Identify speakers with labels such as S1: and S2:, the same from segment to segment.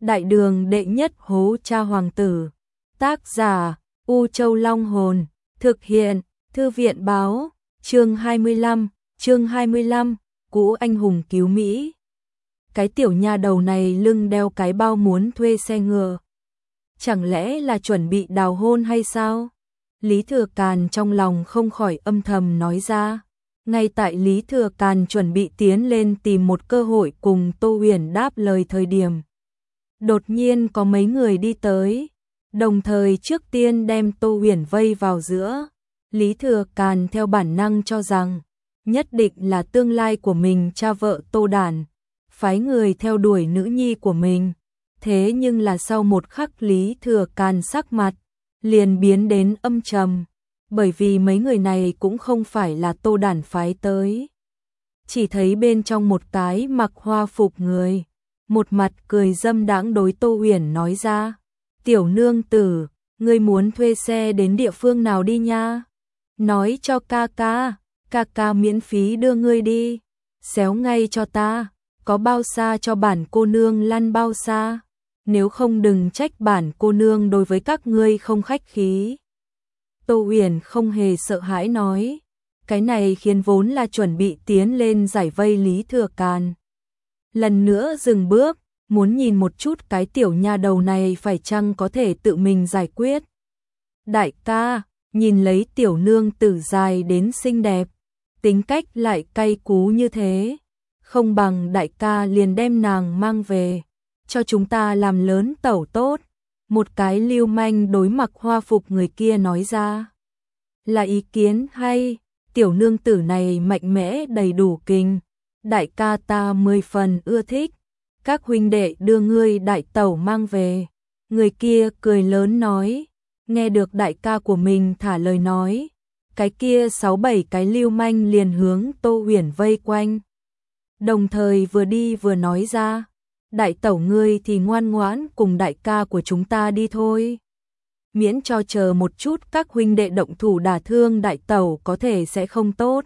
S1: Đại đường đệ nhất hố cha hoàng tử. Tác giả U Châu Long Hồn. Thực hiện Thư viện báo. Chương 25, Cũ anh hùng cứu Mỹ. Cái tiểu nha đầu này lưng đeo cái bao muốn thuê xe ngựa. Chẳng lẽ là chuẩn bị đào hôn hay sao? Lý Thừa Càn trong lòng không khỏi âm thầm nói ra. Ngay tại Lý Thừa Càn chuẩn bị tiến lên tìm một cơ hội cùng Tô Huyền đáp lời thời điểm. Đột nhiên có mấy người đi tới, đồng thời trước tiên đem Tô Huyền vây vào giữa. Lý Thừa Càn theo bản năng cho rằng, nhất định là tương lai của mình cha vợ Tô Đản, phái người theo đuổi nữ nhi của mình. Thế nhưng là sau một khắc Lý Thừa Càn sắc mặt liền biến đến âm trầm, bởi vì mấy người này cũng không phải là Tô Đản phái tới. Chỉ thấy bên trong một cái mặc hoa phục người, một mặt cười dâm đãng đối Tô Huyền nói ra, tiểu nương tử, ngươi muốn thuê xe đến địa phương nào đi nha? Nói cho ca ca miễn phí đưa ngươi đi, xéo ngay cho ta, có bao xa cho bản cô nương lăn bao xa, nếu không đừng trách bản cô nương đối với các ngươi không khách khí. Tô Huyền không hề sợ hãi nói, cái này khiến vốn là chuẩn bị tiến lên giải vây Lý Thừa Càn lần nữa dừng bước, muốn nhìn một chút cái tiểu nha đầu này phải chăng có thể tự mình giải quyết. Đại ca, nhìn lấy tiểu nương tử dài đến xinh đẹp, tính cách lại cay cú như thế, không bằng đại ca liền đem nàng mang về, cho chúng ta làm lớn tẩu tốt. Một cái lưu manh đối mặc hoa phục người kia nói ra. Là ý kiến hay, tiểu nương tử này mạnh mẽ đầy đủ kinh, đại ca ta 10 phần ưa thích, các huynh đệ đưa ngươi đại tẩu mang về. Người kia cười lớn nói, nghe được đại ca của mình thả lời nói, cái kia 6-7 cái lưu manh liền hướng Tô Huyền vây quanh. Đồng thời vừa đi vừa nói ra, đại tẩu ngươi thì ngoan ngoãn cùng đại ca của chúng ta đi thôi. Miễn cho chờ một chút các huynh đệ động thủ đả thương đại tẩu có thể sẽ không tốt.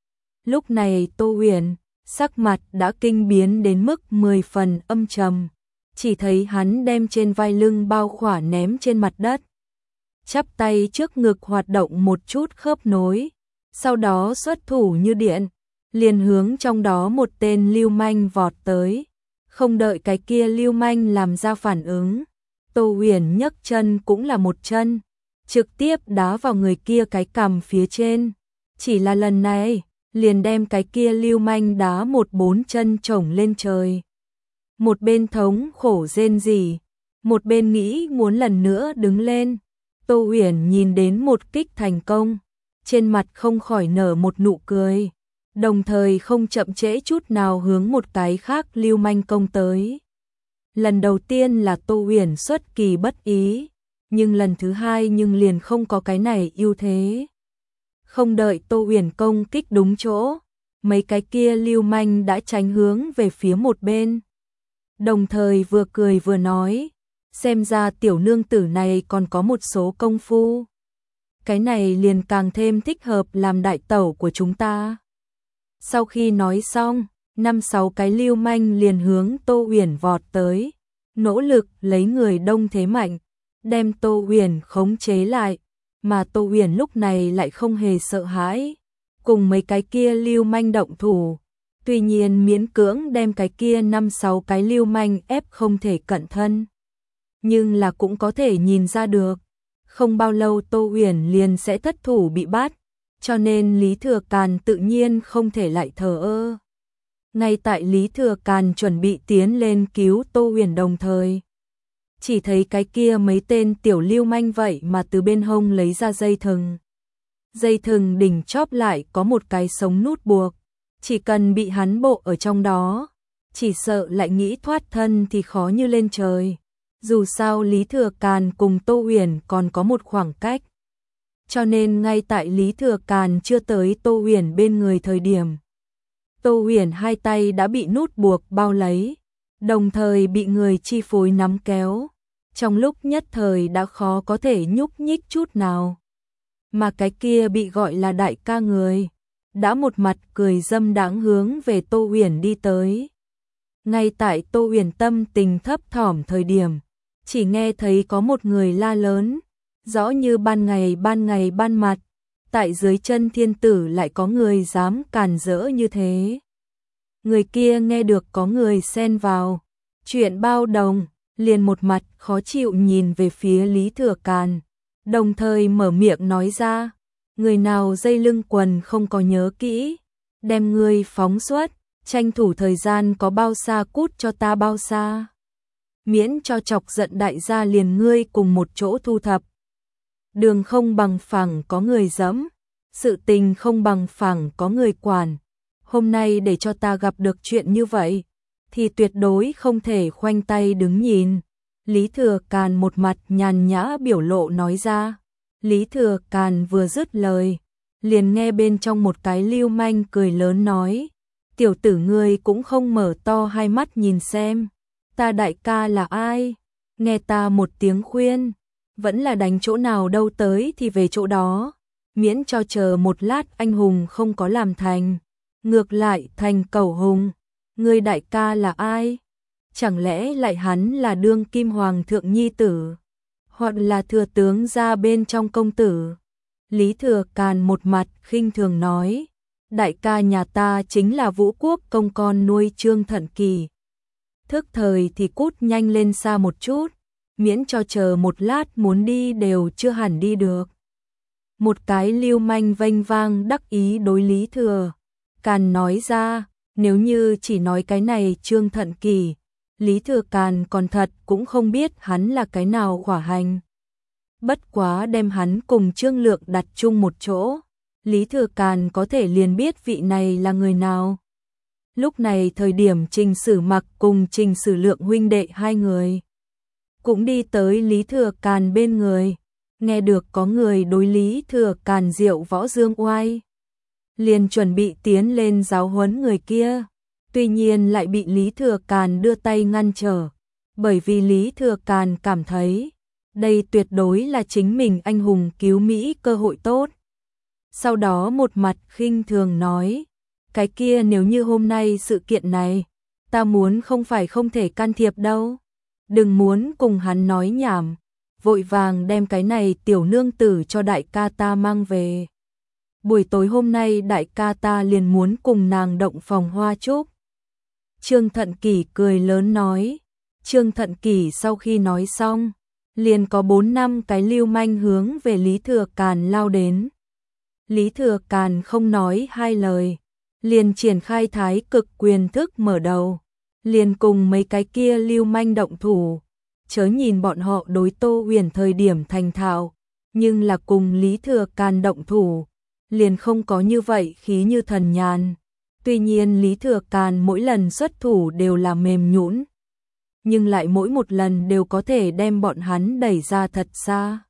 S1: Lúc này Tô Huyền, sắc mặt đã kinh biến đến mức 10 phần âm trầm, chỉ thấy hắn đem trên vai lưng bao khỏa ném trên mặt đất. Chắp tay trước ngực hoạt động một chút khớp nối, sau đó xuất thủ như điện, liền hướng trong đó một tên lưu manh vọt tới. Không đợi cái kia lưu manh làm ra phản ứng, Tô Huyền nhấc chân cũng là một chân, trực tiếp đá vào người kia cái cằm phía trên. Chỉ là lần này, liền đem cái kia lưu manh đá 4 chân chổng lên trời. Một bên thống khổ rên rỉ, một bên nghĩ muốn lần nữa đứng lên. Tô Huyền nhìn đến một kích thành công, trên mặt không khỏi nở một nụ cười, đồng thời không chậm trễ chút nào hướng một cái khác lưu manh công tới. Lần đầu tiên là Tô Huyền xuất kỳ bất ý, nhưng lần thứ hai nhưng liền không có cái này ưu thế. Không đợi Tô Huyền công kích đúng chỗ, mấy cái kia lưu manh đã tránh hướng về phía một bên. Đồng thời vừa cười vừa nói, xem ra tiểu nương tử này còn có một số công phu. Cái này liền càng thêm thích hợp làm đại tẩu của chúng ta. Sau khi nói xong, 5-6 cái lưu manh liền hướng Tô Huyền vọt tới, nỗ lực lấy người đông thế mạnh, đem Tô Huyền khống chế lại, mà Tô Huyền lúc này lại không hề sợ hãi, cùng mấy cái kia lưu manh động thủ. Tuy nhiên miễn cưỡng đem cái kia 5-6 cái lưu manh ép không thể cận thân, nhưng là cũng có thể nhìn ra được, không bao lâu Tô Huyền liền sẽ thất thủ bị bắt, cho nên Lý Thừa Càn tự nhiên không thể lại thờ ơ. Ngay tại Lý Thừa Càn chuẩn bị tiến lên cứu Tô Huyền đồng thời, chỉ thấy cái kia mấy tên tiểu lưu manh vậy mà từ bên hông lấy ra dây thừng. Dây thừng đỉnh chóp lại có một cái sống nút buộc, chỉ cần bị hắn bộ ở trong đó, chỉ sợ lại nghĩ thoát thân thì khó như lên trời. Dù sao Lý Thừa Càn cùng Tô Huyền còn có một khoảng cách, cho nên ngay tại Lý Thừa Càn chưa tới Tô Huyền bên người thời điểm, Tô Huyền hai tay đã bị nút buộc bao lấy, đồng thời bị người chi phối nắm kéo, trong lúc nhất thời đã khó có thể nhúc nhích chút nào. Mà cái kia bị gọi là đại ca người, đã một mặt cười dâm đãng hướng về Tô Huyền đi tới. Ngay tại Tô Huyền tâm tình thấp thỏm thời điểm, chỉ nghe thấy có một người la lớn, rõ như ban ngày ban mặt, tại dưới chân thiên tử lại có người dám càn rỡ như thế. Người kia nghe được có người xen vào chuyện bao đồng, liền một mặt khó chịu nhìn về phía Lý Thừa Càn, đồng thời mở miệng nói ra, người nào dây lưng quần không có nhớ kỹ, đem ngươi phóng xuất, tranh thủ thời gian có bao xa cút cho ta bao xa. Miễn cho chọc giận đại gia liền ngươi cùng một chỗ thu thập. Đường không bằng phẳng có người dẫm, sự tình không bằng phẳng có người quản. Hôm nay để cho ta gặp được chuyện như vậy, thì tuyệt đối không thể khoanh tay đứng nhìn. Lý Thừa Càn một mặt nhàn nhã biểu lộ nói ra. Lý Thừa Càn vừa dứt lời, liền nghe bên trong một cái lưu manh cười lớn nói, tiểu tử ngươi cũng không mở to hai mắt nhìn xem, ta đại ca là ai, nghe ta một tiếng khuyên, vẫn là đánh chỗ nào đâu tới thì về chỗ đó, miễn cho chờ một lát anh hùng không có làm thành, ngược lại thành cẩu hùng, ngươi đại ca là ai? Chẳng lẽ lại hắn là đương kim hoàng thượng nhi tử, hoặc là thừa tướng gia bên trong công tử? Lý Thừa Càn một mặt khinh thường nói, đại ca nhà ta chính là Vũ Quốc công con nuôi Trương Thận Kỳ. Thức thời thì cút nhanh lên xa một chút, miễn cho chờ một lát muốn đi đều chưa hẳn đi được. Một cái lưu manh vênh vang đắc ý đối Lý Thừa Càn nói ra, nếu như chỉ nói cái này Trương Thận Kỳ, Lý Thừa Càn còn thật cũng không biết hắn là cái nào khỏa hành. Bất quá đem hắn cùng Trương Lượng đặt chung một chỗ, Lý Thừa Càn có thể liền biết vị này là người nào. Lúc này thời điểm Trình Sử Mặc cùng Trình Sử Lượng huynh đệ hai người cũng đi tới Lý Thừa Càn bên người, nghe được có người đối Lý Thừa Càn diệu võ dương oai, liền chuẩn bị tiến lên giáo huấn người kia, tuy nhiên lại bị Lý Thừa Càn đưa tay ngăn trở, bởi vì Lý Thừa Càn cảm thấy đây tuyệt đối là chính mình anh hùng cứu Mỹ cơ hội tốt. Sau đó một mặt khinh thường nói, cái kia nếu như hôm nay sự kiện này, ta muốn không phải không thể can thiệp đâu, đừng muốn cùng hắn nói nhảm, vội vàng đem cái này tiểu nương tử cho đại ca ta mang về. Buổi tối hôm nay đại ca ta liền muốn cùng nàng động phòng hoa trúc. Trương Thận Kỳ cười lớn nói. Trương Thận Kỳ sau khi nói xong, liền có 4-5 cái lưu manh hướng về Lý Thừa Càn lao đến. Lý Thừa Càn không nói hai lời, liền triển khai thái cực quyền thức mở đầu, liền cùng mấy cái kia lưu manh động thủ, chớ nhìn bọn họ đối Tô Huyền thời điểm thành thạo, nhưng là cùng Lý Thừa Càn động thủ, liền không có như vậy khí như thần nhàn. Tuy nhiên Lý Thừa Càn mỗi lần xuất thủ đều là mềm nhũn, nhưng lại mỗi một lần đều có thể đem bọn hắn đẩy ra thật xa,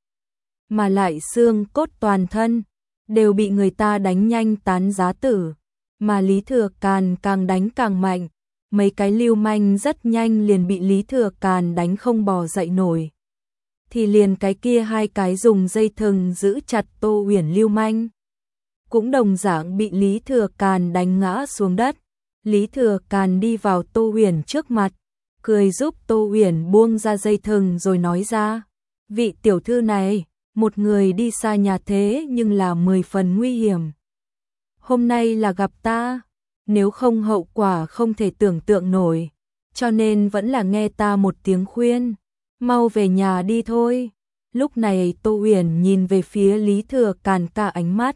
S1: mà lại xương cốt toàn thân đều bị người ta đánh nhanh tán giá tử, mà Lý Thừa Càn càng đánh càng mạnh, mấy cái lưu manh rất nhanh liền bị Lý Thừa Càn đánh không bò dậy nổi. Thì liền cái kia hai cái dùng dây thừng giữ chặt Tô Huyền lưu manh, cũng đồng dạng bị Lý Thừa Càn đánh ngã xuống đất. Lý Thừa Càn đi vào Tô Huyền trước mặt, cười giúp Tô Huyền buông ra dây thừng rồi nói ra, vị tiểu thư này, một người đi xa nhà thế nhưng là 10 phần nguy hiểm. Hôm nay là gặp ta, nếu không hậu quả không thể tưởng tượng nổi, cho nên vẫn là nghe ta một tiếng khuyên, mau về nhà đi thôi. Lúc này Tô Huyền nhìn về phía Lý Thừa Càn, cả ánh mắt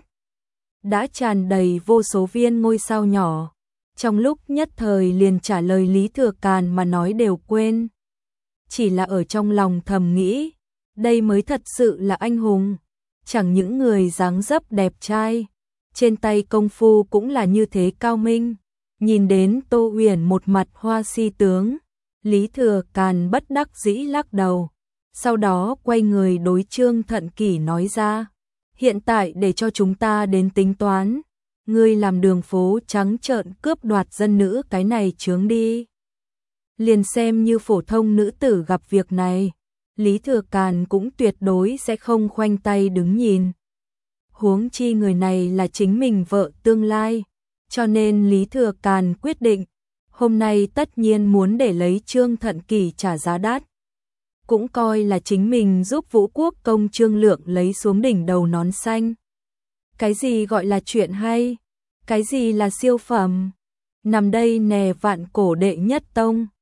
S1: đã tràn đầy vô số viên ngôi sao nhỏ, trong lúc nhất thời liền trả lời Lý Thừa Càn mà nói đều quên. Chỉ là ở trong lòng thầm nghĩ, đây mới thật sự là anh hùng, chẳng những người dáng dấp đẹp trai, trên tay công phu cũng là như thế cao minh. Nhìn đến Tô Huyền một mặt hoa si tướng, Lý Thừa Càn bất đắc dĩ lắc đầu, sau đó quay người đối Trương Thận Kỳ nói ra, hiện tại để cho chúng ta đến tính toán, ngươi làm đường phố trắng trợn cướp đoạt dân nữ cái này chướng đi. Liền xem như phổ thông nữ tử gặp việc này, Lý Thừa Càn cũng tuyệt đối sẽ không khoanh tay đứng nhìn. Huống chi người này là chính mình vợ tương lai, cho nên Lý Thừa Càn quyết định, hôm nay tất nhiên muốn để lấy Trương Thận Kỳ trả giá đắt. Cũng coi là chính mình giúp Vũ Quốc công Trương Lượng lấy xuống đỉnh đầu nón xanh. Cái gì gọi là chuyện hay? Cái gì là siêu phẩm? Nằm đây nè vạn cổ đệ nhất tông.